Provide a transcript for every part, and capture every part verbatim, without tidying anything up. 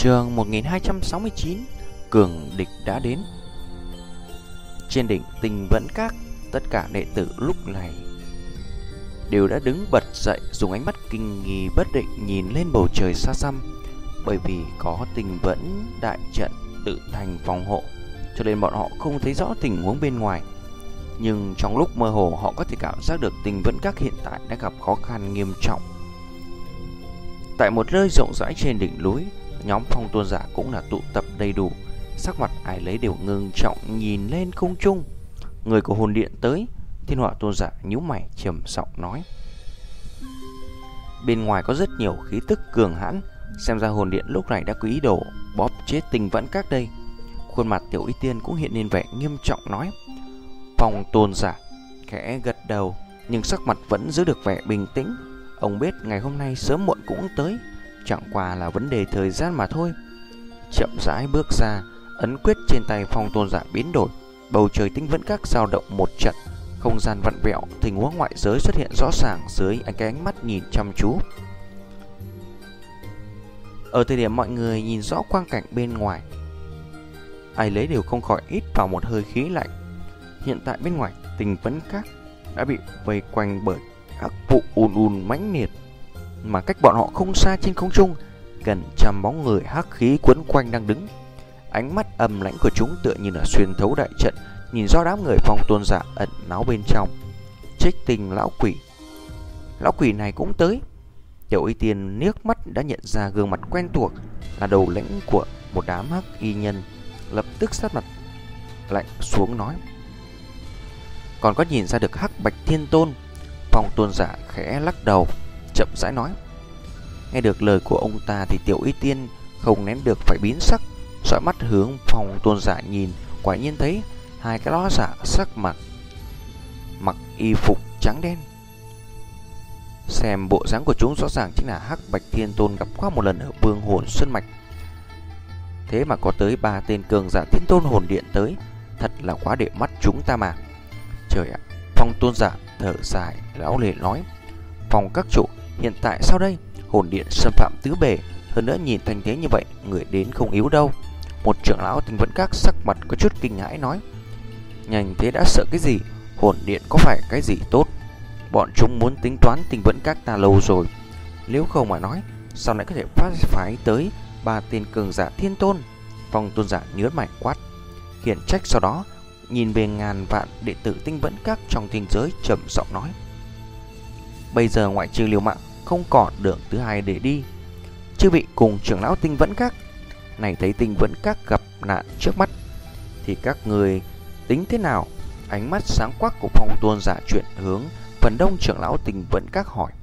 Chương một nghìn hai trăm sáu mươi chín. Cường địch đã đến. Trên đỉnh Tinh Vẫn Các, tất cả đệ tử lúc này đều đã đứng bật dậy, dùng ánh mắt kinh nghi bất định nhìn lên bầu trời xa xăm. Bởi vì có Tinh Vẫn đại trận tự thành phòng hộ, cho nên bọn họ không thấy rõ tình huống bên ngoài. Nhưng trong lúc mơ hồ, họ có thể cảm giác được Tinh Vẫn Các hiện tại đã gặp khó khăn nghiêm trọng. Tại một nơi rộng rãi trên đỉnh núi, nhóm phong tôn giả cũng là tụ tập đầy đủ. Sắc mặt ai lấy đều ngưng trọng nhìn lên không trung. Người của hồn điện tới. Thiên Hỏa tôn giả nhíu mày trầm giọng nói: bên ngoài có rất nhiều khí tức cường hãn, xem ra hồn điện lúc này đã có ý đồ bóp chết Tinh Vẫn Các đây. Khuôn mặt Tiểu Y Tiên cũng hiện lên vẻ nghiêm trọng nói. Phong tôn giả khẽ gật đầu, nhưng sắc mặt vẫn giữ được vẻ bình tĩnh. Ông biết ngày hôm nay sớm muộn cũng tới, chẳng qua là vấn đề thời gian mà thôi. Chậm rãi bước ra, ấn quyết trên tay phong tôn giả biến đổi. Bầu trời Tinh Vẫn Các dao động một trận, không gian vặn vẹo, tình huống ngoại giới xuất hiện rõ ràng dưới ánh cái ánh mắt nhìn chăm chú. Ở thời điểm mọi người nhìn rõ quang cảnh bên ngoài, ai lấy đều không khỏi hít vào một hơi khí lạnh. Hiện tại bên ngoài Tinh Vẫn Các đã bị vây quanh bởi hắc vụ ùn ùn mãnh liệt, mà cách bọn họ không xa trên không trung, gần trăm bóng người hắc khí quấn quanh đang đứng. Ánh mắt âm lãnh của chúng tựa như là xuyên thấu đại trận, nhìn rõ đám người phong tôn giả ẩn náu bên trong. Trích Tinh lão quỷ, lão quỷ này cũng tới. Tiểu Y Tiên liếc mắt đã nhận ra gương mặt quen thuộc, là đầu lĩnh của một đám hắc y nhân, lập tức sát mặt lạnh xuống nói: còn có nhìn ra được Hắc Bạch Thiên Tôn? Phong tôn giả khẽ lắc đầu, chậm rãi nói. Nghe được lời của ông ta thì Tiểu Y Tiên không nén được phải biến sắc, dõi mắt hướng Phong tôn giả nhìn, quả nhiên thấy hai cái ló giả sắc mặt mặc y phục trắng đen. Xem bộ dáng của chúng rõ ràng chính là Hắc Bạch Thiên Tôn gặp qua một lần ở Vương Hồn Sơn Mạch. Thế mà có tới ba tên cường giả Thiên Tôn hồn điện tới, thật là quá để mắt chúng ta mà. Trời ạ! Phong tôn giả thở dài lão lệ nói: Phong các chủ, hiện tại sao đây? Hồn điện xâm phạm tứ bề, hơn nữa nhìn thành thế như vậy, người đến không yếu đâu. Một trưởng lão Tinh Vẫn Các sắc mặt có chút kinh hãi nói: nhanh thế đã sợ cái gì? Hồn điện có phải cái gì tốt? Bọn chúng muốn tính toán Tinh Vẫn Các ta lâu rồi. Nếu không mà nói, sao lại có thể phát phái tới ba tên cường giả Thiên Tôn? Phong tôn giả nhớn mày quát, khiển trách, sau đó nhìn về ngàn vạn đệ tử Tinh Vẫn Các trong thiên giới, trầm giọng nói: bây giờ ngoại trừ liều mạng, không còn đường thứ hai để đi. Chư vị cùng trưởng lão Tinh Vẫn Các này thấy Tinh Vẫn Các gặp nạn trước mắt thì các người tính thế nào? Ánh mắt sáng quắc của Phong tôn giả chuyển hướng phần đông trưởng lão Tinh Vẫn Các hỏi: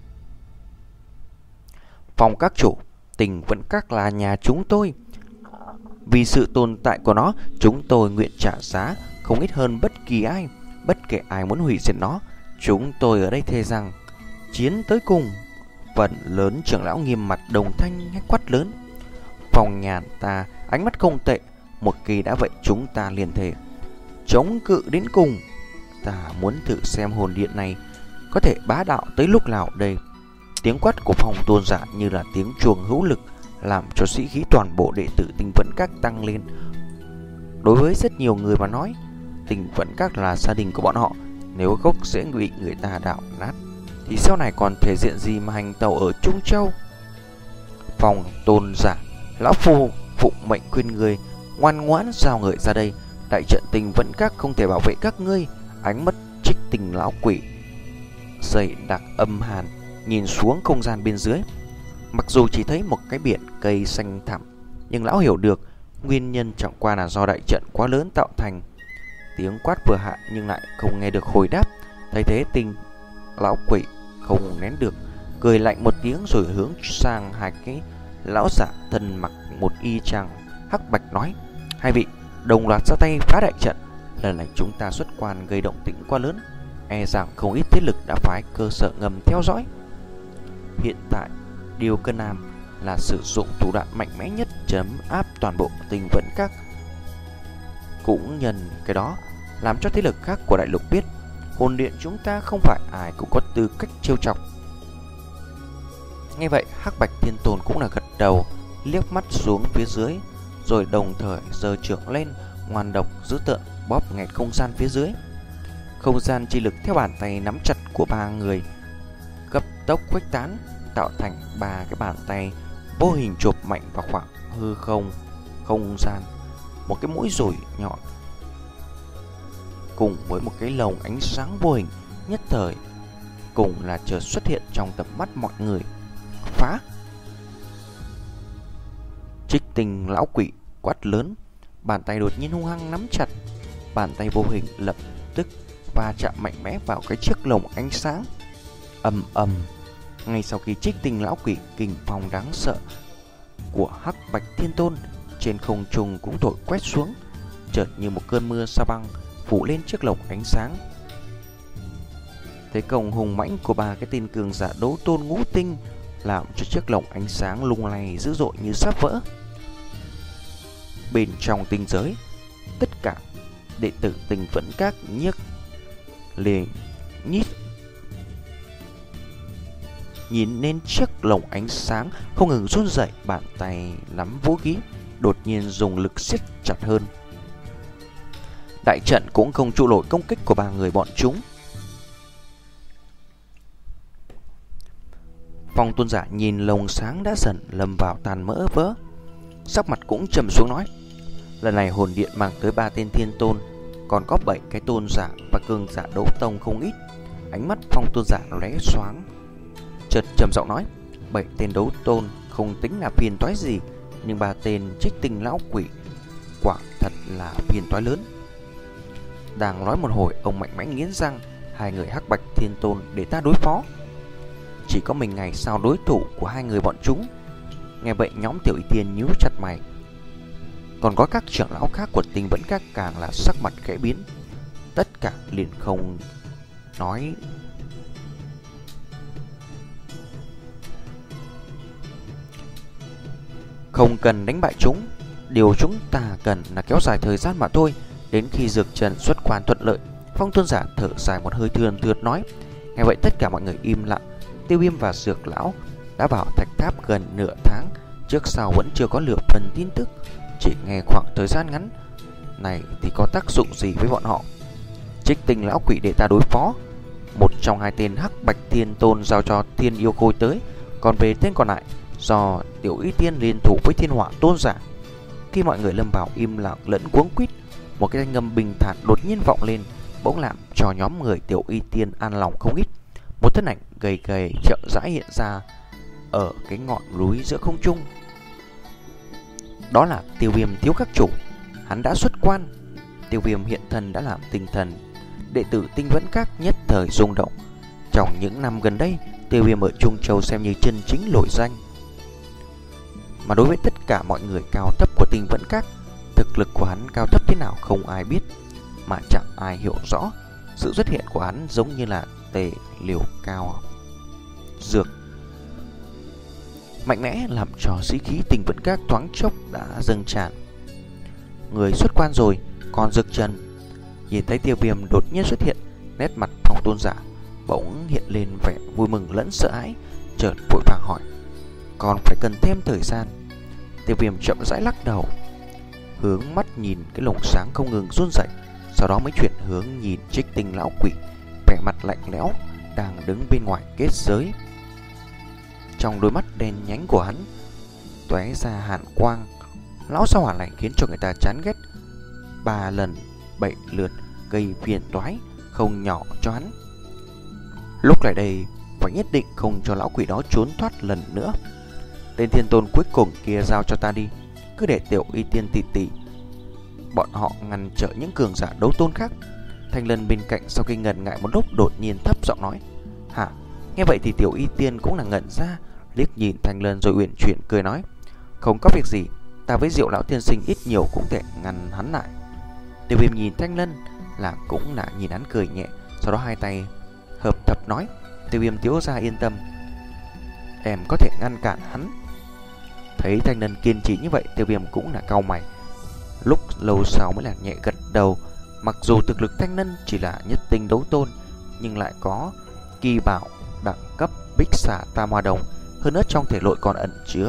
Phong các chủ, Tinh Vẫn Các là nhà chúng tôi, vì sự tồn tại của nó, chúng tôi nguyện trả giá không ít hơn bất kỳ ai. Bất kể ai muốn hủy diệt nó, chúng tôi ở đây thề rằng chiến tới cùng. Phần lớn trưởng lão nghiêm mặt đồng thanh hay quát lớn: Phong nhàn ta ánh mắt không tệ, một kỳ đã vậy chúng ta liền thề chống cự đến cùng. Ta muốn thử xem hồn điện này có thể bá đạo tới lúc nào đây. Tiếng quát của Phong tôn giả như là tiếng chuông hữu lực, làm cho sĩ khí toàn bộ đệ tử Tinh Vẫn Các tăng lên. Đối với rất nhiều người mà nói, Tinh Vẫn Các là gia đình của bọn họ. Nếu gốc dễ bị người ta đảo nát thì sau này còn thể diện gì mà hành tàu ở Trung Châu? Phong tôn giả, lão phu phụng mệnh khuyên người ngoan ngoãn giao người ra đây. Đại trận Tinh Vẫn Các không thể bảo vệ các ngươi. Ánh mắt Trích Tinh lão quỷ dày đặc âm hàn nhìn xuống không gian bên dưới. Mặc dù chỉ thấy một cái biển cây xanh thẳm, nhưng lão hiểu được nguyên nhân chẳng qua là do đại trận quá lớn tạo thành. Tiếng quát vừa hạ nhưng lại không nghe được hồi đáp. Thấy thế Tinh lão quỷ không nén được, cười lạnh một tiếng rồi hướng sang hai cái lão giả thân mặc một y chang hắc bạch nói: hai vị đồng loạt ra tay phá đại trận. Lần này chúng ta xuất quan gây động tĩnh quá lớn, e rằng không ít thế lực đã phái cơ sở ngầm theo dõi. Hiện tại điều cần làm là sử dụng thủ đoạn mạnh mẽ nhất chấn áp toàn bộ Tinh Vẫn Các, cũng nhân cái đó làm cho thế lực khác của đại lục biết hồn điện chúng ta không phải ai cũng có tư cách trêu chọc. Nghe vậy Hắc Bạch Thiên Tôn cũng là gật đầu, liếc mắt xuống phía dưới, rồi đồng thời giơ chưởng lên, ngoan độc dữ tợn bóp nghẹt không gian phía dưới. Không gian chi lực theo bàn tay nắm chặt của ba người cấp tốc khuếch tán, tạo thành ba cái bàn tay vô hình chộp mạnh vào khoảng hư không không gian. Một cái mũi dùi nhọn cùng với một cái lồng ánh sáng vô hình nhất thời cùng là chợt xuất hiện trong tầm mắt mọi người. Phá! Trích Tinh lão quỷ quát lớn, bàn tay đột nhiên hung hăng nắm chặt, bàn tay vô hình lập tức va chạm mạnh mẽ vào cái chiếc lồng ánh sáng. Ầm ầm. Ngay sau khi Trích Tinh lão quỷ kình phong đáng sợ của Hắc Bạch Thiên Tôn trên không trung cũng thổi quét xuống, chợt như một cơn mưa sa băng phủ lên chiếc lồng ánh sáng. Thế công hùng mãnh của ba cái tên cường giả đấu tôn ngũ tinh làm cho chiếc lồng ánh sáng lung lay dữ dội như sắp vỡ. Bên trong tinh giới, tất cả đệ tử Tinh Vẫn Các nhiếc liền nhít nhìn lên chiếc lồng ánh sáng không ngừng run rẩy, bàn tay nắm vũ khí đột nhiên dùng lực siết chặt hơn. Đại trận cũng không trụ nổi công kích của ba người bọn chúng. Phong Tôn giả nhìn lồng sáng đã dần lâm vào tàn mỡ vỡ, sắc mặt cũng trầm xuống nói: lần này hồn điện mang tới ba tên thiên tôn, còn có bảy cái tôn giả và cường giả đấu tông không ít. Ánh mắt Phong Tôn giả lóe xoáng, chợt trầm giọng nói: bảy tên đấu tôn không tính là phiền toái gì, nhưng ba tên Trích Tinh lão quỷ quả thật là phiền toái lớn. Đang nói một hồi, ông mạnh mẽ nghiến răng: hai người Hắc Bạch Thiên Tôn để ta đối phó, chỉ có mình ngày sao đối thủ của hai người bọn chúng. Nghe vậy nhóm Tiểu Y Tiên nhíu chặt mày, còn có các trưởng lão khác của Tinh Vẫn Các càng là sắc mặt khẽ biến, tất cả liền không nói. Không cần đánh bại chúng, điều chúng ta cần là kéo dài thời gian mà thôi, đến khi dược trần xuất quan thuận lợi. Phong Tôn giả thở dài một hơi thườn thượt nói. Nghe vậy tất cả mọi người im lặng. Tiêu Viêm và Dược lão đã vào thạch tháp gần nửa tháng, trước sau vẫn chưa có lửa phần tin tức. Chỉ nghe khoảng thời gian ngắn này thì có tác dụng gì với bọn họ? Trích Tinh lão quỷ để ta đối phó, một trong hai tên Hắc Bạch Thiên Tôn giao cho Thiên Yêu Khôi tới, còn về tên còn lại do Tiểu Y Tiên liên thủ với Thiên Hỏa Tôn giả. Khi mọi người lâm vào im lặng lẫn cuống quýt, một cái thanh âm bình thản đột nhiên vọng lên, bỗng làm cho nhóm người Tiểu Y Tiên an lòng không ít. Một thân ảnh gầy gầy chậm rãi hiện ra ở cái ngọn núi giữa không trung. Đó là Tiêu Viêm thiếu các chủ, hắn đã xuất quan. Tiêu Viêm hiện thân đã làm tinh thần đệ tử Tinh Vẫn Các nhất thời rung động. Trong những năm gần đây, Tiêu Viêm ở Trung Châu xem như chân chính nổi danh. Mà đối với tất cả mọi người cao thấp của Tinh Vẫn Các, thực lực của hắn cao thấp thế nào không ai biết, mà chẳng ai hiểu rõ. Sự xuất hiện của hắn giống như là tề liều cao dược mạnh mẽ, làm cho sĩ khí Tinh Vẫn Các thoáng chốc đã dâng tràn. Người xuất quan rồi, còn Dược Trần. Nhìn thấy Tiêu Viêm đột nhiên xuất hiện, nét mặt Phong Tôn giả bỗng hiện lên vẻ vui mừng lẫn sợ hãi, chợt vội vàng hỏi: còn phải cần thêm thời gian? Tiêu Viêm chậm rãi lắc đầu, hướng mắt nhìn cái lồng sáng không ngừng run rẩy, sau đó mới chuyển hướng nhìn Trích Tinh lão quỷ, vẻ mặt lạnh lẽo đang đứng bên ngoài kết giới. Trong đôi mắt đen nhánh của hắn tóe ra hàn quang. Lão sao hỏa lạnh khiến cho người ta chán ghét, ba lần bảy lượt gây phiền toái không nhỏ cho hắn. Lúc này đây phải nhất định không cho lão quỷ đó trốn thoát lần nữa. Tên thiên tôn cuối cùng kia giao cho ta đi, cứ để Tiểu Y Tiên tỷ tỷ bọn họ ngăn trở những cường giả đấu tôn khác. Thanh Lân bên cạnh sau khi ngần ngại một lúc đột nhiên thấp giọng nói: hả? Nghe vậy thì Tiểu Y Tiên cũng là ngẩn ra, liếc nhìn Thanh Lân rồi uyển chuyển cười nói: không có việc gì, ta với Diệu lão tiên sinh ít nhiều cũng thể ngăn hắn lại. Tiêu Viêm nhìn Thanh Lân là cũng là nhìn hắn cười nhẹ, sau đó hai tay hợp tập nói: Tiêu Viêm thiếu gia yên tâm, em có thể ngăn cản hắn. Thấy Thanh Lân kiên trì như vậy, Tiêu Viêm cũng là cau mày, lúc lâu sau mới là nhẹ gật đầu. Mặc dù thực lực Thanh Lân chỉ là nhất tinh đấu tôn, nhưng lại có kỳ bảo đẳng cấp Bích Xà Tam Hoa Đồng, hơn nữa trong thể nội còn ẩn chứa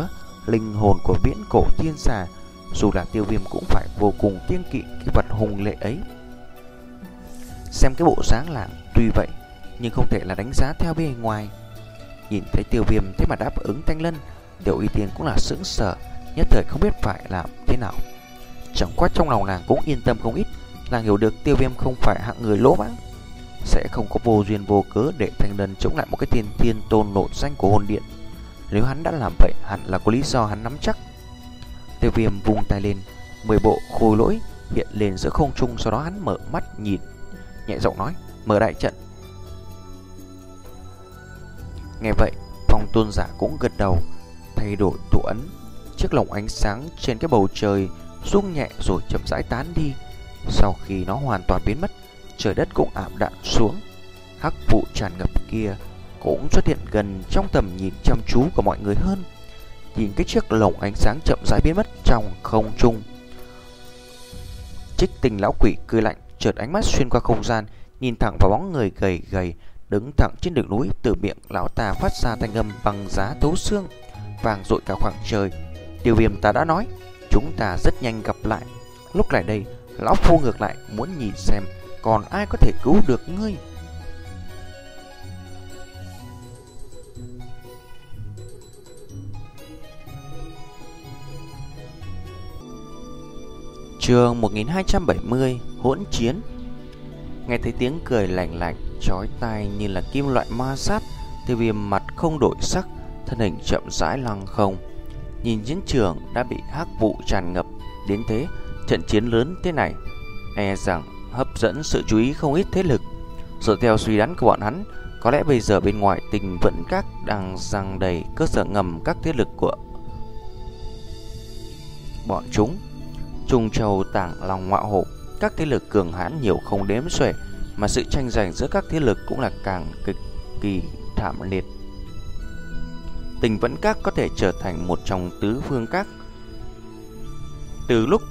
linh hồn của viễn cổ thiên xà. Dù là Tiêu Viêm cũng phải vô cùng kiêng kỵ cái vật hùng lệ ấy. Xem cái bộ dáng là tuy vậy, nhưng không thể là đánh giá theo bề ngoài. Nhìn thấy Tiêu Viêm thế mà đáp ứng Thanh Lân, Tiểu Y Tiên cũng là sững sờ, nhất thời không biết phải làm thế nào. Chẳng qua trong lòng nàng cũng yên tâm không ít, nàng hiểu được Tiêu Viêm không phải hạng người lỗ mãng, sẽ không có vô duyên vô cớ để Thanh Lân chống lại một cái thiên thiên tôn nổi danh của hồn điện. Nếu hắn đã làm vậy, hẳn là có lý do hắn nắm chắc. Tiêu Viêm vung tay lên, mười bộ khôi lỗi hiện lên giữa không trung, sau đó hắn mở mắt nhìn, nhẹ giọng nói: mở đại trận. Nghe vậy, Phong Tôn giả cũng gật đầu, thay đổi thủ ấn. Chiếc lồng ánh sáng trên cái bầu trời rung nhẹ rồi chậm rãi tán đi. Sau khi nó hoàn toàn biến mất, trời đất cũng ảm đạm xuống. Hắc vụ tràn ngập kia cũng xuất hiện gần trong tầm nhìn chăm chú của mọi người hơn. Nhìn cái chiếc lồng ánh sáng chậm rãi biến mất trong không trung, Trích Tinh lão quỷ cười lạnh, chợt ánh mắt xuyên qua không gian, nhìn thẳng vào bóng người gầy gầy đứng thẳng trên đường núi. Từ miệng lão ta phát ra thanh âm bằng giá thấu xương, vang dội cả khoảng trời. Tiêu Viêm, ta đã nói, chúng ta rất nhanh gặp lại. Lúc này đây, lão phu ngược lại muốn nhìn xem còn ai có thể cứu được ngươi. Chương một nghìn hai trăm bảy mươi, hỗn chiến. Nghe thấy tiếng cười lạnh lạnh chói tai như là kim loại ma sát, Tiêu Viêm mặt không đổi sắc, thân hình chậm rãi lăng không. Nhìn chiến trường đã bị hắc vụ tràn ngập đến thế, trận chiến lớn thế này e rằng hấp dẫn sự chú ý không ít thế lực. Dựa theo suy đoán của bọn hắn, có lẽ bây giờ bên ngoài Tình Vẫn Các đang giăng đầy cơ sở ngầm các thế lực của bọn chúng. Trung Châu, Tảng Long, Ngọa Hổ, các thế lực cường hãn nhiều không đếm xuể, mà sự tranh giành giữa các thế lực cũng là càng cực kỳ thảm liệt. Tình Vẫn Các có thể trở thành một trong tứ phương các từ lúc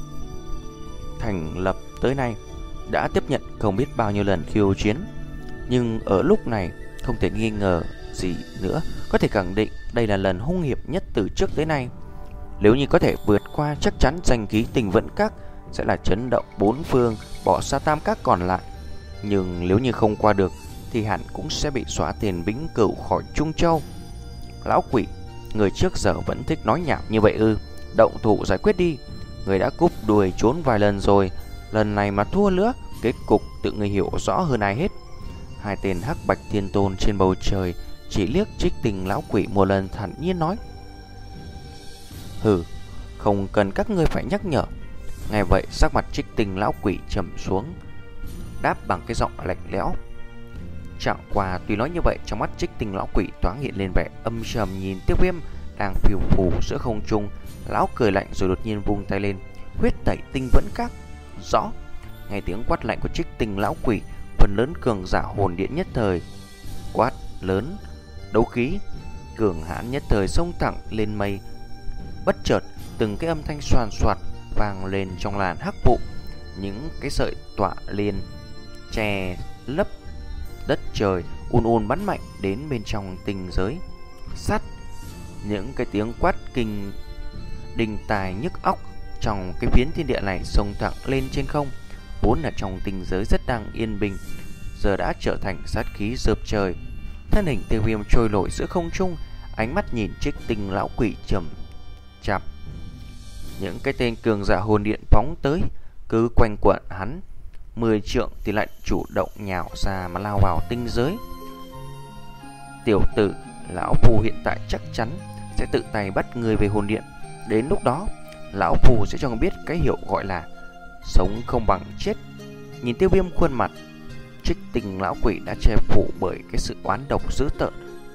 thành lập tới nay, đã tiếp nhận không biết bao nhiêu lần khiêu chiến. Nhưng ở lúc này không thể nghi ngờ gì nữa, có thể khẳng định đây là lần hung hiểm nhất từ trước tới nay. Nếu như có thể vượt qua, chắc chắn danh khí Tình Vẫn Các sẽ là chấn động bốn phương, bỏ xa tam các còn lại. Nhưng nếu như không qua được thì hẳn cũng sẽ bị xóa tiền vĩnh cửu khỏi Trung Châu. Lão quỷ, người trước giờ vẫn thích nói nhảm như vậy ư? Động thủ giải quyết đi. Người đã cúp đuôi trốn vài lần rồi, lần này mà thua nữa, kết cục tự người hiểu rõ hơn ai hết. Hai tên hắc bạch thiên tôn trên bầu trời chỉ liếc Trích Tình lão quỷ một lần, thản nhiên nói: hừ, không cần các ngươi phải nhắc nhở. Nghe vậy, sắc mặt Trích Tình lão quỷ trầm xuống, đáp bằng cái giọng lạnh lẽo. Chẳng qua tuy nói như vậy, trong mắt Trích Tình lão quỷ thoáng hiện lên vẻ âm trầm, nhìn Tiêu Viêm đang phiêu phù giữa không trung. Lão cười lạnh rồi đột nhiên vung tay lên, huyết tẩy Tinh Vẫn Các. Rõ. Nghe tiếng quát lạnh của Trích Tình lão quỷ, phần lớn cường giả hồn điện nhất thời quát lớn, đấu khí cường hãn nhất thời xông thẳng lên mây. Bất chợt, từng cái âm thanh xoàn xoạt vang lên trong làn hắc vụ, những cái sợi tọa liên che lấp đất trời ùn ùn bắn mạnh đến bên trong tinh giới sắt. Những cái tiếng quát kinh đinh tai nhức óc trong cái phiến thiên địa này xông thẳng lên trên không. Vốn là trong tinh giới rất đang yên bình, giờ đã trở thành sát khí rợp trời. Thân hình Tiêu Viêm trôi nổi giữa không trung, ánh mắt nhìn Trích Tình lão quỷ trầm chằm. Những cái tên cường giả hồn điện phóng tới, cứ quanh quẩn hắn mười trượng thì lại chủ động nhào ra mà lao vào tinh giới. Tiểu tử, lão phu hiện tại chắc chắn sẽ tự tay bắt người về hồn điện. Đến lúc đó, lão phu sẽ cho người biết cái hiểu gọi là sống không bằng chết. Nhìn Tiêu Viêm, khuôn mặt Trích Tình lão quỷ đã che phủ bởi cái sự oán độc dữ tợn.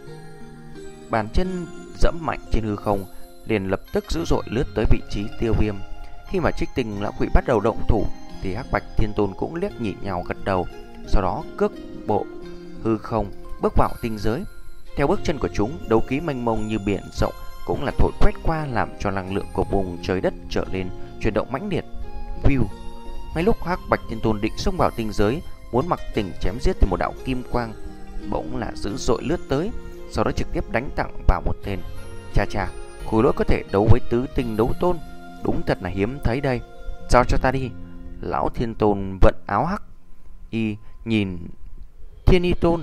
Bàn chân dẫm mạnh trên hư không, liền lập tức dữ dội lướt tới vị trí Tiêu Viêm. Khi mà Trích Tình lão quỷ bắt đầu động thủ thì hắc bạch thiên tôn cũng liếc nhìn nhau gật đầu, sau đó cước bộ hư không bước vào tinh giới. Theo bước chân của chúng, đấu khí mênh mông như biển rộng cũng là thổi quét qua, làm cho năng lượng của vùng trời đất trở lên chuyển động mãnh liệt. View. Ngay lúc hắc bạch thiên tôn định xông vào tinh giới, muốn mặc tình chém giết thì một đạo kim quang bỗng là dữ dội lướt tới, sau đó trực tiếp đánh thẳng vào một tên. Cha cha, khối lỗi có thể đấu với tứ tinh đấu tôn, đúng thật là hiếm thấy đây. Giao cho ta đi. Lão Thiên Tôn vận áo hắc y nhìn Thiên Y Tôn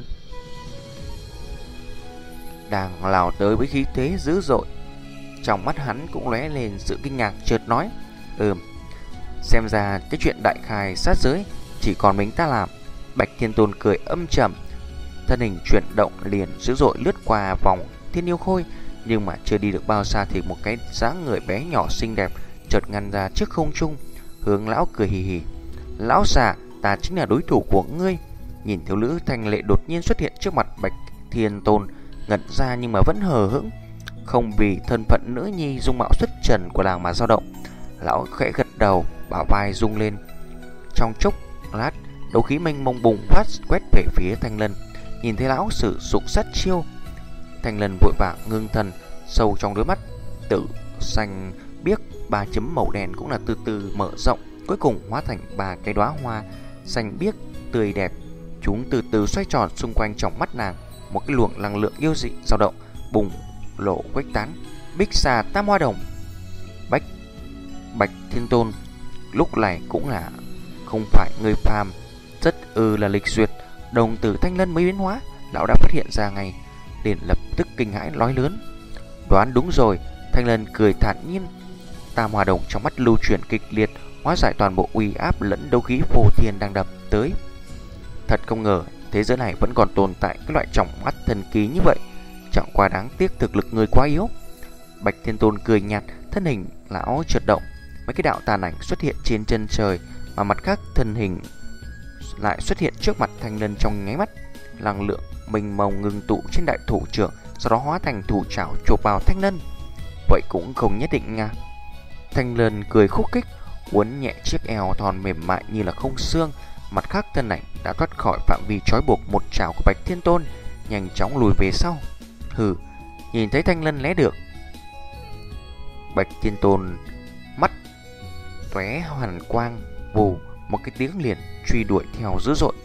đang lao tới với khí thế dữ dội. Trong mắt hắn cũng lóe lên sự kinh ngạc, chợt nói: Ừm, xem ra cái chuyện đại khai sát giới chỉ còn mình ta làm. Bạch Thiên Tôn cười âm trầm, thân hình chuyển động liền dữ dội lướt qua vòng Thiên Yêu Khôi, nhưng mà chưa đi được bao xa thì một cái dáng người bé nhỏ xinh đẹp chợt ngăn ra trước không trung, hướng lão cười hì hì: Lão già, ta chính là đối thủ của ngươi. Nhìn thiếu nữ thanh lệ đột nhiên xuất hiện trước mặt Bạch Thiên Tôn, ngẩn ra nhưng mà vẫn hờ hững, không vì thân phận nữ nhi dung mạo xuất trần của làng mà dao động. Lão khẽ gật đầu, bả vai rung lên. Trong chốc lát, đấu khí mênh mông bùng phát quét về phía Thanh Lân. Nhìn thấy lão sử dụng sát chiêu, Thanh Lân vội vàng ngưng thần, sâu trong đôi mắt tử xanh biếc ba chấm màu đen cũng là từ từ mở rộng, cuối cùng hóa thành ba cái đóa hoa xanh biếc tươi đẹp. Chúng từ từ xoay tròn xung quanh trong mắt nàng, một cái luồng năng lượng yêu dị dao động bùng lộ khuếch tán. Bích xà tam hoa đồng. Bạch Bạch Thiên Tôn lúc này cũng là không phải người phàm, rất ư là lịch duyệt. Đồng tử Thanh Lân mới biến hóa, lão đã phát hiện ra ngay, liền lập tức kinh hãi nói lớn: Đoán đúng rồi. Thanh Lân cười thản nhiên, tam hoa đồng trong mắt lưu chuyển kịch liệt, hóa giải toàn bộ uy áp lẫn đấu khí vô thiên đang đập tới. Thật không ngờ thế giới này vẫn còn tồn tại cái loại trọng mắt thần kỳ như vậy, chẳng qua đáng tiếc thực lực người quá yếu. Bạch Thiên Tôn cười nhạt, thân hình lão chợt động, mấy cái đạo tàn ảnh xuất hiện trên chân trời, mà mặt khác thân hình lại xuất hiện trước mặt Thanh Lân trong nháy mắt. Năng lượng mênh mông ngưng tụ trên đại thủ trưởng, sau đó hóa thành thủ trảo chộp vào Thanh Lân. Vậy cũng không nhất định nha. Thanh Lân cười khúc khích, uốn nhẹ chiếc eo thon mềm mại như là không xương. Mặt khác thân ảnh đã thoát khỏi phạm vi trói buộc một trảo của Bạch Thiên Tôn, nhanh chóng lùi về sau. Hừ, nhìn thấy Thanh Lân né được, Bạch Thiên Tôn mắt tóe hoàn quang, vù một cái tiếng liền truy đuổi theo dữ dội.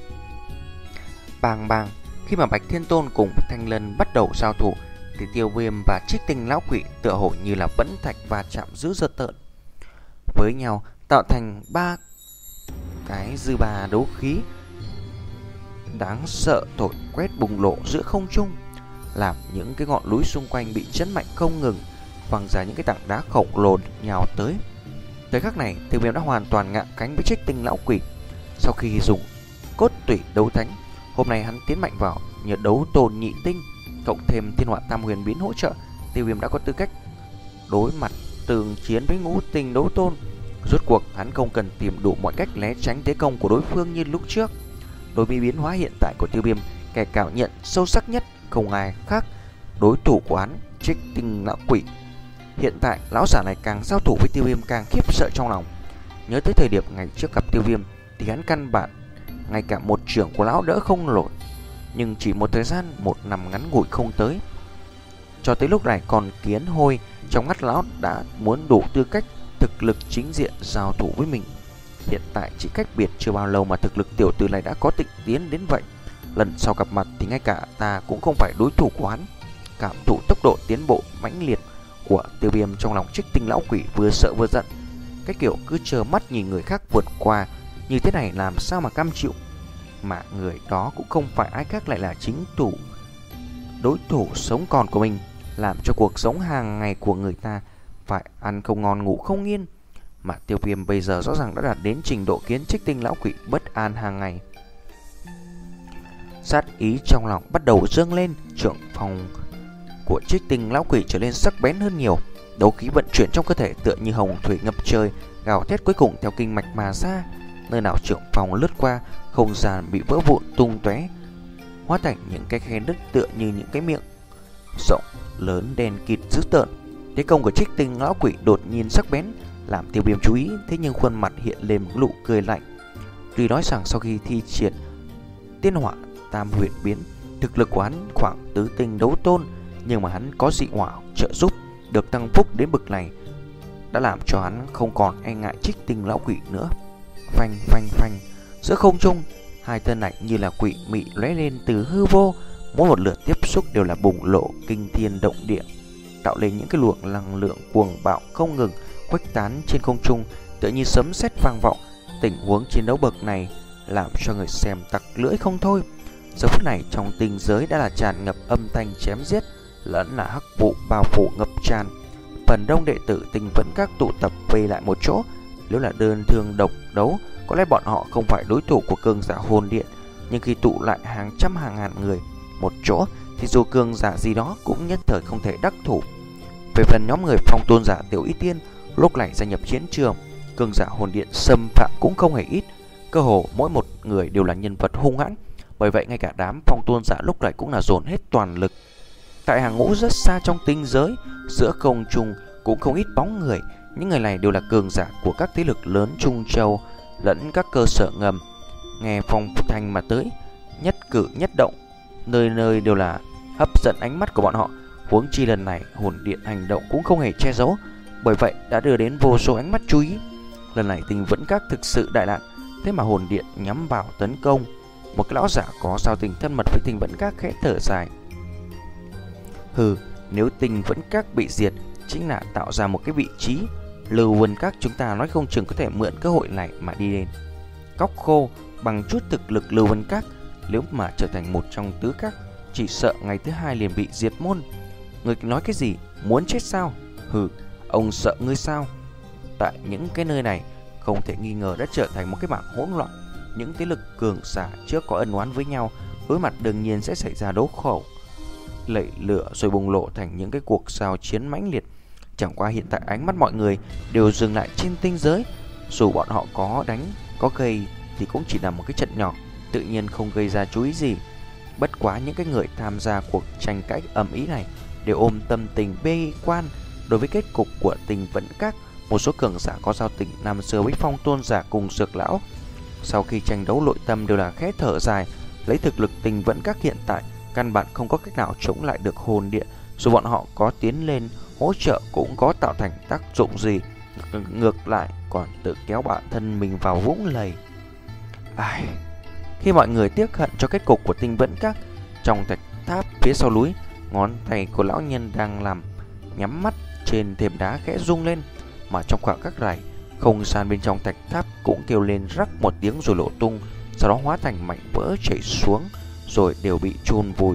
Bang bang, khi mà Bạch Thiên Tôn cùng Thanh Lân bắt đầu giao thủ thì Tiêu Viêm và Trích Tinh Lão Quỷ tựa hồ như là vẫn thạch và chạm dữ dợt tợn với nhau, tạo thành ba cái dư ba đấu khí đáng sợ thổi quét bùng lộ giữa không trung, làm những cái ngọn núi xung quanh bị chấn mạnh không ngừng, văng ra những cái tảng đá khổng lồ nhào tới. Tới khắc này, Tiêu Viêm đã hoàn toàn ngạ cánh với Trích Tinh Lão Quỷ. Sau khi dùng cốt tủy đấu thánh, hôm nay hắn tiến mạnh vào nhờ đấu tôn nhị tinh cộng thêm thiên họa tam huyền biến hỗ trợ, Tiêu Viêm đã có tư cách đối mặt tường chiến với ngũ tinh đấu tôn. Rốt cuộc hắn không cần tìm đủ mọi cách né tránh thế công của đối phương như lúc trước. Đối với biến hóa hiện tại của Tiêu Viêm, kẻ cảm nhận sâu sắc nhất không ai khác đối thủ của hắn, Trích Tinh Lão Quỷ. Hiện tại lão giả này càng giao thủ với Tiêu Viêm càng khiếp sợ trong lòng. Nhớ tới thời điểm ngày trước gặp Tiêu Viêm thì hắn căn bản ngay cả một trưởng của lão đỡ không nổi. Nhưng chỉ một thời gian một năm ngắn ngủi không tới, cho tới lúc này còn kiến hôi trong mắt lão đã muốn đủ tư cách thực lực chính diện giao thủ với mình. Hiện tại chỉ cách biệt chưa bao lâu mà thực lực tiểu tử này đã có tịnh tiến đến vậy. Lần sau gặp mặt thì ngay cả ta cũng không phải đối thủ của hắn. Cảm thụ tốc độ tiến bộ mãnh liệt của Tiêu Viêm, trong lòng Trích Tinh Lão Quỷ vừa sợ vừa giận. Cái kiểu cứ chờ mắt nhìn người khác vượt qua như thế này làm sao mà cam chịu. Mà người đó cũng không phải ai khác, lại là chính thủ đối thủ sống còn của mình, làm cho cuộc sống hàng ngày của người ta phải ăn không ngon ngủ không yên. Mà Tiêu Viêm bây giờ rõ ràng đã đạt đến trình độ khiến Trích Tinh Lão Quỷ bất an hàng ngày. Sát ý trong lòng bắt đầu dâng lên, trưởng phòng của Trích Tinh Lão Quỷ trở nên sắc bén hơn nhiều. Đấu khí vận chuyển trong cơ thể tựa như hồng thủy ngập trời, gào thét cuối cùng theo kinh mạch mà ra. Nơi nào trưởng phòng lướt qua, không gian bị vỡ vụn tung tóe, hóa thành những cái khe nứt tựa như những cái miệng rộng lớn đen kịt dữ tợn. Thế công của Trích Tinh Lão Quỷ đột nhiên sắc bén, làm Tiêu Viêm chú ý, thế nhưng khuôn mặt hiện lên một nụ cười lạnh. Tuy nói rằng sau khi thi triển tiên hỏa tam huyền biến, thực lực của hắn khoảng tứ tinh đấu tôn, nhưng mà hắn có dị hỏa trợ giúp được tăng phúc đến bậc này, đã làm cho hắn không còn e ngại Trích Tinh Lão Quỷ nữa. Phanh phanh phanh, giữa không trung, hai thân ảnh như là quỷ mị lóe lên từ hư vô, mỗi một lượt tiếp xúc đều là bùng lộ kinh thiên động địa. tạo lên những cái luồng năng lượng cuồng bạo không ngừng khuếch tán trên không trung, tựa như sấm sét vang vọng. Tình huống chiến đấu bậc này làm cho người xem tặc lưỡi không thôi. Giờ phút này trong tinh giới đã là tràn ngập âm thanh chém giết, lẫn là hắc vụ bao phủ ngập tràn. Phần đông đệ tử Tinh Vẫn Các tụ tập về lại một chỗ. Nếu là đơn thương độc đấu, có lẽ bọn họ không phải đối thủ của cường giả hồn điện, nhưng khi tụ lại hàng trăm hàng ngàn người một chỗ thì dù cường giả gì đó cũng nhất thời không thể đắc thủ. Về phần nhóm người Phong Tôn giả Tiểu Y Tiên lúc này gia nhập chiến trường, cường giả hồn điện xâm phạm cũng không hề ít. Cơ hồ mỗi một người đều là nhân vật hung hãn, bởi vậy ngay cả đám Phong Tôn giả lúc này cũng là dồn hết toàn lực. Tại hàng ngũ rất xa trong tinh giới, giữa không trung cũng không ít bóng người. Những người này đều là cường giả của các thế lực lớn Trung Châu lẫn các cơ sở ngầm. Nghe phong thanh mà tới, nhất cử nhất động, nơi nơi đều là hấp dẫn ánh mắt của bọn họ. Huống chi lần này hồn điện hành động cũng không hề che giấu, bởi vậy đã đưa đến vô số ánh mắt chú ý. Lần này Tinh Vẫn Các thực sự đại nạn, thế mà hồn điện nhắm vào tấn công. Một cái lão giả có giao tình thân mật với Tinh Vẫn Các khẽ thở dài. Hừ, nếu Tinh Vẫn Các bị diệt, chính là tạo ra một cái vị trí. Lưu Vân Các chúng ta nói không chừng có thể mượn cơ hội này mà đi lên. Cóc khô, bằng chút thực lực Lưu Vân Các, nếu mà trở thành một trong tứ các, chỉ sợ ngày thứ hai liền bị diệt môn. Người nói cái gì? Muốn chết sao? Hừ, ông sợ ngươi sao? Tại những cái nơi này, không thể nghi ngờ đã trở thành một cái mảng hỗn loạn. Những thế lực cường giả trước có ân oán với nhau, đối mặt đương nhiên sẽ xảy ra đấu khẩu, lẩy lửa rồi bùng lộ thành những cái cuộc giao chiến mãnh liệt. Chẳng qua hiện tại ánh mắt mọi người đều dừng lại trên tinh giới. Dù bọn họ có đánh, có gây thì cũng chỉ là một cái trận nhỏ, tự nhiên không gây ra chú ý gì. Bất quá những cái người tham gia cuộc tranh cãi ầm ĩ này đều ôm tâm tình bi quan đối với kết cục của Tinh Vẫn Các. Một số cường giả có giao tình năm xưa với Phong Tôn giả cùng Dược lão, sau khi tranh đấu nội tâm đều là khẽ thở dài. Lấy thực lực Tinh Vẫn Các hiện tại, căn bản không có cách nào chống lại được hồn điện. Dù bọn họ có tiến lên hỗ trợ cũng có tạo thành tác dụng gì, ngược lại còn tự kéo bản thân mình vào vũng lầy. Ai... Khi mọi người tiếc hận cho kết cục của Tinh Vẫn Các, trong thạch tháp phía sau núi, ngón tay của lão nhân đang làm nhắm mắt trên thềm đá khẽ rung lên, mà trong khoảng khắc này, không gian bên trong thạch tháp cũng kêu lên rắc một tiếng rồi nổ tung, sau đó hóa thành mảnh vỡ chảy xuống, rồi đều bị chôn vùi.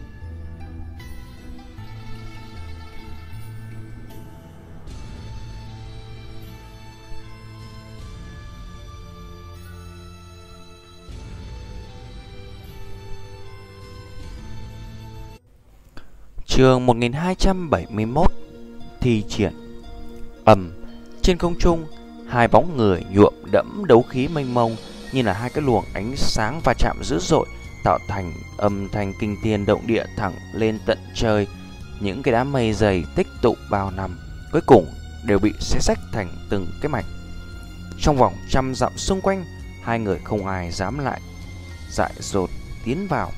Chương một nghìn hai trăm bảy mươi mốt. Thi triển. Ầm, trên không trung, hai bóng người nhuộm đẫm đấu khí mênh mông, như là hai cái luồng ánh sáng va chạm dữ dội, tạo thành âm thanh kinh thiên động địa thẳng lên tận trời. Những cái đám mây dày tích tụ bao năm, cuối cùng đều bị xé xách thành từng cái mảnh. Trong vòng trăm dặm xung quanh, hai người không ai dám lại dại dột tiến vào.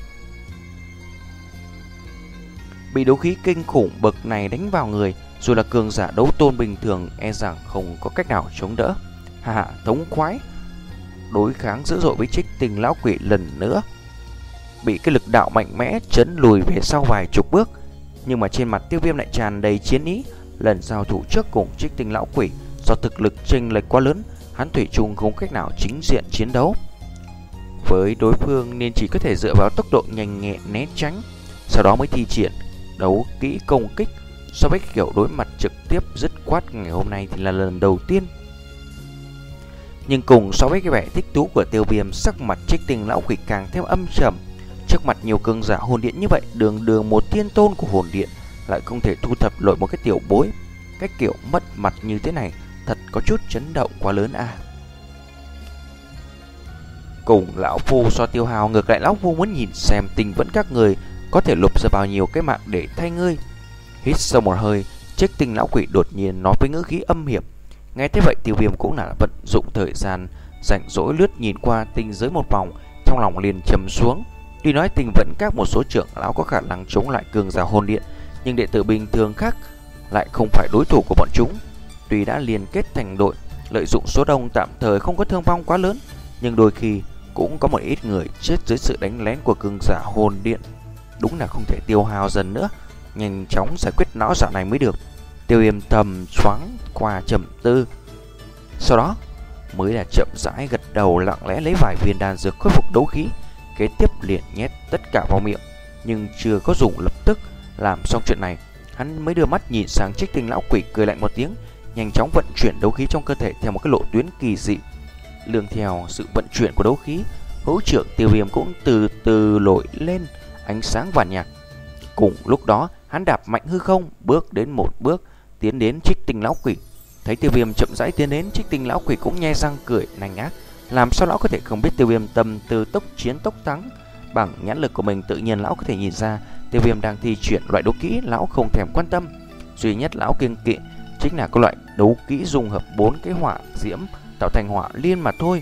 Bị đấu khí kinh khủng bậc này đánh vào người, dù là cường giả đấu tôn bình thường e rằng không có cách nào chống đỡ. Hà hà, thống khoái đối kháng dữ dội với Trích Tinh lão quỷ lần nữa, bị cái lực đạo mạnh mẽ chấn lùi về sau vài chục bước. Nhưng mà trên mặt Tiêu Viêm lại tràn đầy chiến ý. Lần giao thủ trước cùng Trích Tinh lão quỷ, do thực lực chênh lệch quá lớn, hắn thủy chung không cách nào chính diện chiến đấu với đối phương, nên chỉ có thể dựa vào tốc độ nhanh nhẹn né tránh, sau đó mới thi triển đấu kỹ công kích. So với kiểu đối mặt trực tiếp dứt khoát ngày hôm nay thì là lần đầu tiên. Nhưng cùng so với cái vẻ thích thú của Tiêu Viêm, sắc mặt Trích Tinh lão quỷ càng thêm âm trầm. Trước mặt nhiều cường giả hồn điện như vậy, đường đường một thiên tôn của hồn điện lại không thể thu thập nổi một cái tiểu bối. Cái kiểu mất mặt như thế này thật có chút chấn động quá lớn à. Cùng lão phu so tiêu hào, ngược lại lão phu muốn nhìn xem Tinh Vẫn Các người có thể lục ra bao nhiêu cái mạng để thay ngươi. Hít sâu một hơi, Trích Tinh lão quỷ đột nhiên nói với ngữ khí âm hiểm. Nghe thế vậy, Tiêu Viêm cũng là vận dụng thời gian rảnh rỗi lướt nhìn qua tinh giới một vòng, trong lòng liền trầm xuống. Tuy nói Tinh Vẫn Các một số trưởng lão có khả năng chống lại cường giả hồn điện, nhưng đệ tử bình thường khác lại không phải đối thủ của bọn chúng. Tuy đã liên kết thành đội, lợi dụng số đông tạm thời không có thương vong quá lớn, nhưng đôi khi cũng có một ít người chết dưới sự đánh lén của cường giả hồn điện. Đúng là không thể tiêu hao dần nữa. nhanh chóng giải quyết não giả này mới được. Tiêu Viêm thầm choáng qua trầm tư, sau đó mới là chậm rãi gật đầu, lặng lẽ lấy vài viên đan dược khôi phục đấu khí, kế tiếp liền nhét tất cả vào miệng, nhưng chưa có dùng lập tức. Làm xong chuyện này, hắn mới đưa mắt nhìn sang Trích Tinh lão quỷ, cười lạnh một tiếng, nhanh chóng vận chuyển đấu khí trong cơ thể theo một cái lộ tuyến kỳ dị. Lương theo sự vận chuyển của đấu khí, hữu trưởng Tiêu Viêm cũng từ từ nổi lên ánh sáng vàng nhạt. Cùng lúc đó, hắn đạp mạnh hư không, bước đến một bước, tiến đến Trích Tinh lão quỷ. Thấy Tiêu Viêm chậm rãi tiến đến, Trích Tinh lão quỷ cũng nhe răng cười nanh ác. Làm sao lão có thể không biết Tiêu Viêm tâm tư tốc chiến tốc thắng? Bằng nhãn lực của mình, tự nhiên lão có thể nhìn ra Tiêu Viêm đang thi triển loại đấu kỹ lão không thèm quan tâm. Duy nhất lão kiêng kỵ chính là có loại đấu kỹ dung hợp bốn cái hỏa diễm tạo thành hỏa liên mà thôi.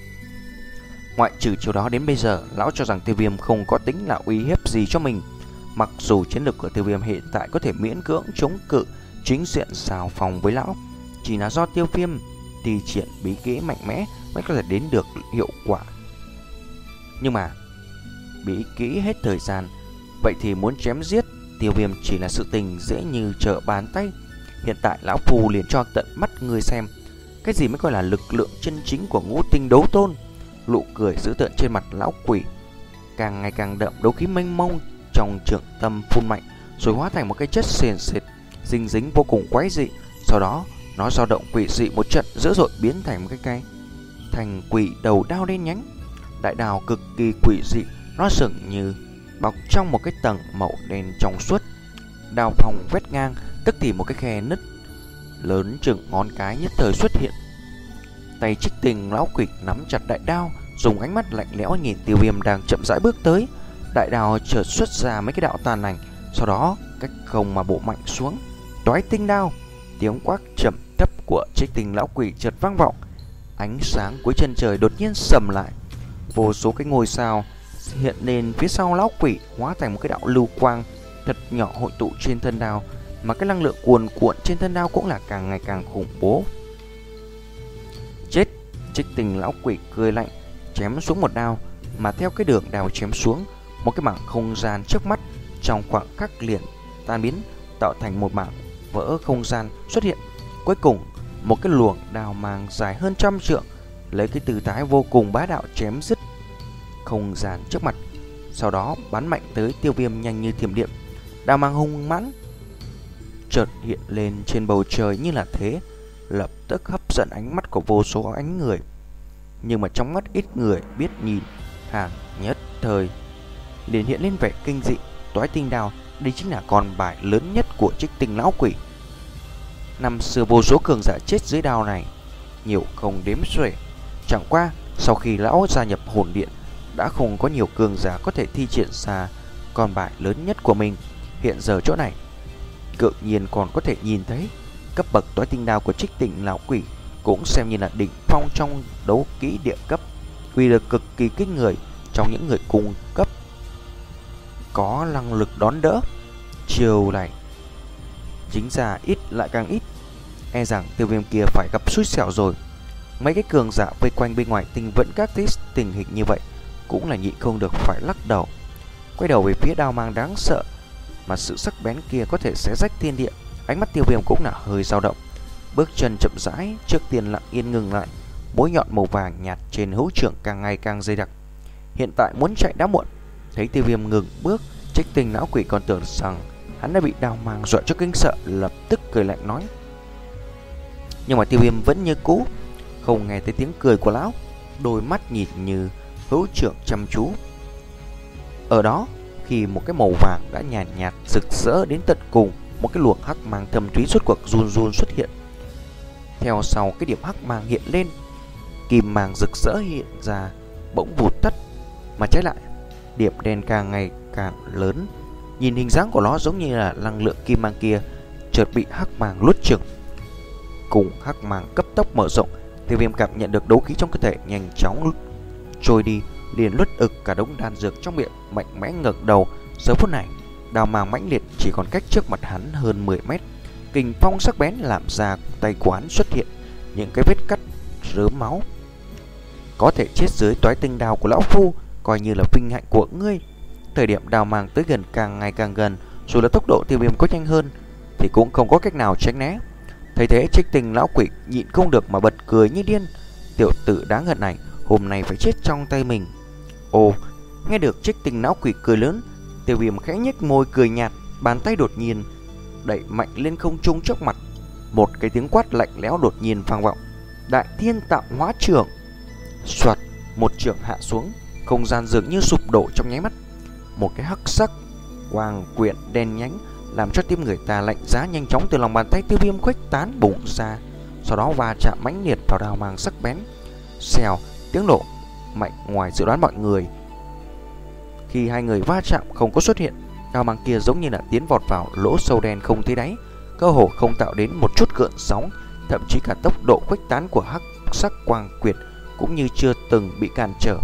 Ngoại trừ chiều đó, đến bây giờ lão cho rằng Tiêu Viêm không có tính là uy hiếp gì cho mình. Mặc dù chiến lực của Tiêu Viêm hiện tại có thể miễn cưỡng chống cự chính diện xào phòng với lão, chỉ là do Tiêu Viêm thi triển bí kỹ mạnh mẽ mới có thể đến được hiệu quả. Nhưng mà bí kỹ hết thời gian, vậy thì muốn chém giết Tiêu Viêm chỉ là sự tình dễ như trở bàn tay. Hiện tại lão phù liền cho tận mắt người xem cái gì mới gọi là lực lượng chân chính của ngũ tinh đấu tôn. Nụ cười dữ tợn trên mặt lão quỷ càng ngày càng đậm, đấu khí mênh mông trong trượng tâm phun mạnh, rồi hóa thành một cái chất sền sệt dính dính vô cùng quái dị. Sau đó nó dao động quỷ dị một trận dữ dội, biến thành một cái cây thành quỷ đầu đao đen nhánh. Đại đao cực kỳ quỷ dị, nó dường như bọc trong một cái tầng màu đen trong suốt. Đao phong vét ngang, tức thì một cái khe nứt lớn chừng ngón cái nhất thời xuất hiện. Tay Trích Tinh lão quỷ nắm chặt đại đao, dùng ánh mắt lạnh lẽo nhìn Tiêu Viêm đang chậm rãi bước tới. Đại đao chợt xuất ra mấy cái đạo tàn ảnh, sau đó cách không mà bổ mạnh xuống. Toái tinh đao. Tiếng quát trầm thấp của Trích Tinh lão quỷ chợt vang vọng. Ánh sáng cuối chân trời đột nhiên sầm lại, vô số cái ngôi sao hiện lên phía sau lão quỷ, hóa thành một cái đạo lưu quang thật nhỏ hội tụ trên thân đao, mà cái năng lượng cuồn cuộn trên thân đao cũng là càng ngày càng khủng bố. Chết! Trích Tinh lão quỷ cười lạnh, chém xuống một đao, mà theo cái đường đao chém xuống, một cái mảng không gian trước mắt trong khoảng khắc liền tan biến, tạo thành một mảng vỡ không gian xuất hiện. Cuối cùng, một cái luồng đao mang dài hơn trăm trượng, lấy cái tư thái vô cùng bá đạo chém dứt không gian trước mặt, sau đó bắn mạnh tới Tiêu Viêm nhanh như thiểm điện. Đao mang hung mãnh chợt hiện lên trên bầu trời như là thế, lập tức hấp dẫn ánh mắt của vô số ánh người. Nhưng mà trong mắt ít người biết nhìn, hàng nhất thời liền hiện lên vẻ kinh dị. Toái tinh đao, đây chính là con bài lớn nhất của Trích Tinh lão quỷ. Năm xưa vô số cường giả chết dưới đao này, nhiều không đếm xuể. Chẳng qua sau khi lão gia nhập hồn điện, đã không có nhiều cường giả có thể thi triển ra con bài lớn nhất của mình. Hiện giờ chỗ này tự nhiên còn có thể nhìn thấy cấp bậc toái tinh đao của Trích Tinh lão quỷ, cũng xem như là đỉnh phong trong đấu kỹ địa cấp, uy lực cực kỳ kinh người trong những người cung cấp có năng lực đón đỡ. Chiều này chính ra ít lại càng ít, e rằng Tiêu Viêm kia phải gặp xui xẻo rồi. Mấy cái cường giả vây quanh bên ngoài Tinh Vẫn Các thấy tình hình như vậy cũng là nhịn không được phải lắc đầu, quay đầu về phía đao mang đáng sợ mà sự sắc bén kia có thể xé rách thiên địa. Ánh mắt Tiêu Viêm cũng là hơi dao động, bước chân chậm rãi, trước tiên lặng yên ngừng lại. Mối nhọn màu vàng nhạt trên hữu trưởng càng ngày càng dày đặc, hiện tại muốn chạy đã muộn. Thấy Tiêu Viêm ngừng bước, Trích Tinh lão quỷ còn tưởng rằng hắn đã bị đao mang dọa cho kinh sợ, lập tức cười lạnh nói. Nhưng mà Tiêu Viêm vẫn như cũ không nghe thấy tiếng cười của lão, đôi mắt nhìn như hữu trưởng chăm chú. Ở đó, khi một cái màu vàng đã nhàn nhạt, nhạt rực rỡ đến tận cùng, một cái luồng hắc mang thâm thúy suốt cuộc run run xuất hiện. Theo sau cái điểm hắc mang hiện lên, kim mang rực rỡ hiện ra bỗng vụt tắt, mà trái lại điểm đen càng ngày càng lớn. Nhìn hình dáng của nó giống như là năng lượng kim mang kia chợt bị hắc mang nuốt chửng. Cùng hắc mang cấp tốc mở rộng, Tiêu Viêm cảm nhận được đấu khí trong cơ thể nhanh chóng trôi đi, liền nuốt ực cả đống đan dược trong miệng, mạnh mẽ ngẩng đầu. Giờ phút này, đao mang mãnh liệt chỉ còn cách trước mặt hắn hơn mười mét. Kình phong sắc bén làm ra tay của hắn xuất hiện những cái vết cắt rớm máu. Có thể chết dưới toái tinh đao của lão phu coi như là vinh hạnh của ngươi. Thời điểm đao mang tới gần càng ngày càng gần, Dù là tốc độ Tiêu Viêm có nhanh hơn thì cũng không có cách nào tránh né. Thấy thế, Trích Tinh lão quỷ nhịn không được mà bật cười như điên. Tiểu tử đáng hận này hôm nay phải chết trong tay mình. Ồ, nghe được Trích Tinh lão quỷ cười lớn, Tiêu Viêm khẽ nhếch môi cười nhạt, bàn tay đột nhiên đẩy mạnh lên không trung trước mặt. Một cái tiếng quát lạnh lẽo đột nhiên vang vọng. Đại Thiên Tạo Hóa Trưởng. Soạt, một trường hạ xuống, không gian dường như sụp đổ trong nháy mắt. Một cái hắc sắc quang quyện đen nhánh làm cho tim người ta lạnh giá nhanh chóng từ lòng bàn tay Tiêu Viêm khuếch tán bùng ra, sau đó va chạm mãnh liệt vào đao mang sắc bén. Xèo, tiếng nổ mạnh ngoài dự đoán mọi người. Khi hai người va chạm không có xuất hiện, đao mang kia giống như là tiến vọt vào lỗ sâu đen không thấy đáy, cơ hồ không tạo đến một chút gợn sóng, thậm chí cả tốc độ khuếch tán của hắc sắc quang quyệt cũng như chưa từng bị cản trở.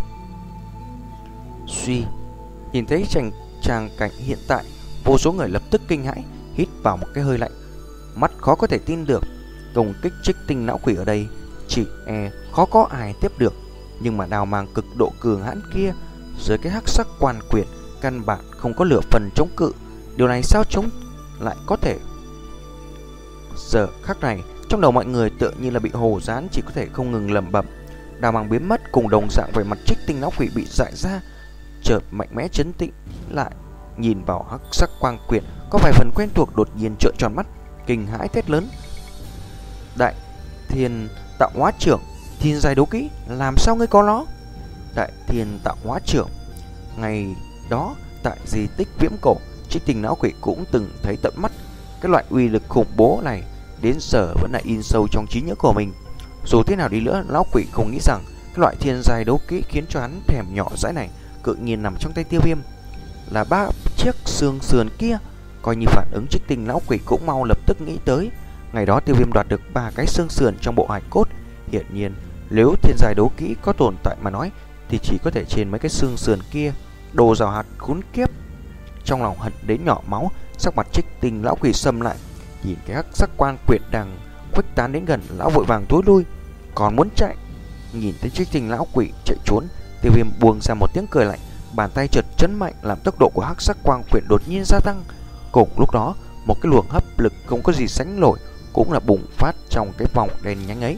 Suy, nhìn thấy tràng tràng cảnh hiện tại, vô số người lập tức kinh hãi, hít vào một cái hơi lạnh, mắt khó có thể tin được. Công kích Trích Tinh lão quỷ ở đây chỉ e khó có ai tiếp được, nhưng mà đao mang cực độ cường hãn kia dưới cái hắc sắc quan quyệt căn bản không có lửa phần chống cự. Điều này sao chống lại có thể? Giờ khắc này trong đầu mọi người tựa như là bị hồ dán, chỉ có thể không ngừng lẩm bẩm. Đao mang biến mất cùng đồng dạng về mặt Trích Tinh lão quỷ bị dại ra, chợt mạnh mẽ chấn tĩnh lại, nhìn vào hắc sắc quang quyệt có vài phần quen thuộc, đột nhiên trợn tròn mắt, kinh hãi thét lớn: Đại Thiên Tạo Hóa Trưởng, thiên giai đấu kỹ, làm sao ngươi có nó? Đại Thiên Tạo Hóa Trưởng. Ngày đó tại di tích Viễn Cổ, Trích Tinh lão quỷ cũng từng thấy tận mắt. Cái loại uy lực khủng bố này đến giờ vẫn là in sâu trong trí nhớ của mình. Dù thế nào đi nữa, lão quỷ không nghĩ rằng cái loại thiên giai đấu kỹ khiến cho hắn thèm nhỏ dãi này tự nhiên nằm trong tay Tiêu Viêm, là ba chiếc xương sườn kia. Coi như phản ứng, Trích Tinh lão quỷ cũng mau lập tức nghĩ tới. Ngày đó Tiêu Viêm đoạt được ba cái xương sườn trong bộ hài cốt. Hiển nhiên nếu thiên giai đấu kỹ có tồn tại mà nói thì chỉ có thể trên mấy cái xương sườn kia. Đồ rào hạt khốn kiếp. Trong lòng hận đến nhỏ máu, sắc mặt Trích Tinh lão quỷ sầm lại, nhìn cái hắc sắc quan quyệt đang khuếch tán đến gần, lão vội vàng tối lui, còn muốn chạy. Nhìn thấy Trích Tinh lão quỷ chạy trốn, Tiêu Viêm buông ra một tiếng cười lạnh, bàn tay chợt chấn mạnh làm tốc độ của hắc sắc quang quyệt đột nhiên gia tăng. Cùng lúc đó, một cái luồng hấp lực không có gì sánh nổi cũng là bùng phát trong cái vòng đen nhánh ấy.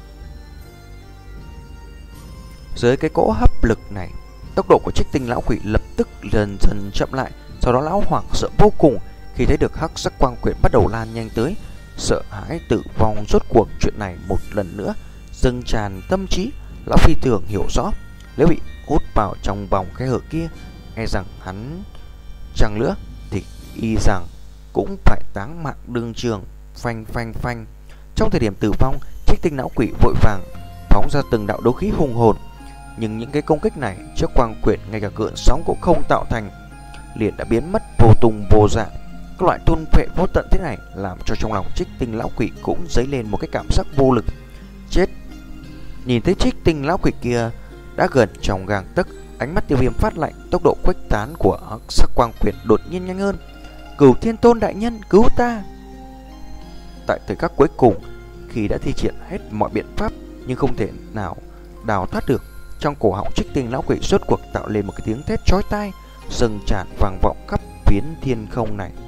Dưới cái cỗ hấp lực này, tốc độ của Trích Tinh lão quỷ lập tức dần dần chậm lại. Sau đó lão hoảng sợ vô cùng khi thấy được hắc sắc quang quyệt bắt đầu lan nhanh tới. Sợ hãi tử vong rốt cuộc chuyện này một lần nữa dâng tràn tâm trí. Lão phi thường hiểu rõ, nếu bị hút vào trong vòng khe hở kia, e rằng hắn chẳng nữa thì y rằng cũng phải táng mạng đương trường. Phanh phanh phanh. Trong thời điểm tử vong, Trích Tinh lão quỷ vội vàng phóng ra từng đạo đấu khí hùng hồn, nhưng những cái công kích này trước quang quyệt ngay cả gợn sóng cũng không tạo thành, liền đã biến mất vô tung vô dạng. Các loại thôn phệ vô tận thế này làm cho trong lòng Trích Tinh lão quỷ cũng dấy lên một cái cảm giác vô lực. Chết! Nhìn thấy Trích Tinh lão quỷ kia đã gần trong gang tấc, ánh mắt Tiêu Viêm phát lạnh, tốc độ khuếch tán của hắc sắc quang quyệt đột nhiên nhanh hơn. Cửu Thiên Tôn đại nhân, cứu ta! Tại thời khắc cuối cùng, khi đã thi triển hết mọi biện pháp nhưng không thể nào đào thoát được, trong cổ họng Trích Tinh lão quỷ rốt cuộc tạo lên một cái tiếng thét chói tai, dâng tràn vang vọng khắp phiến thiên không này.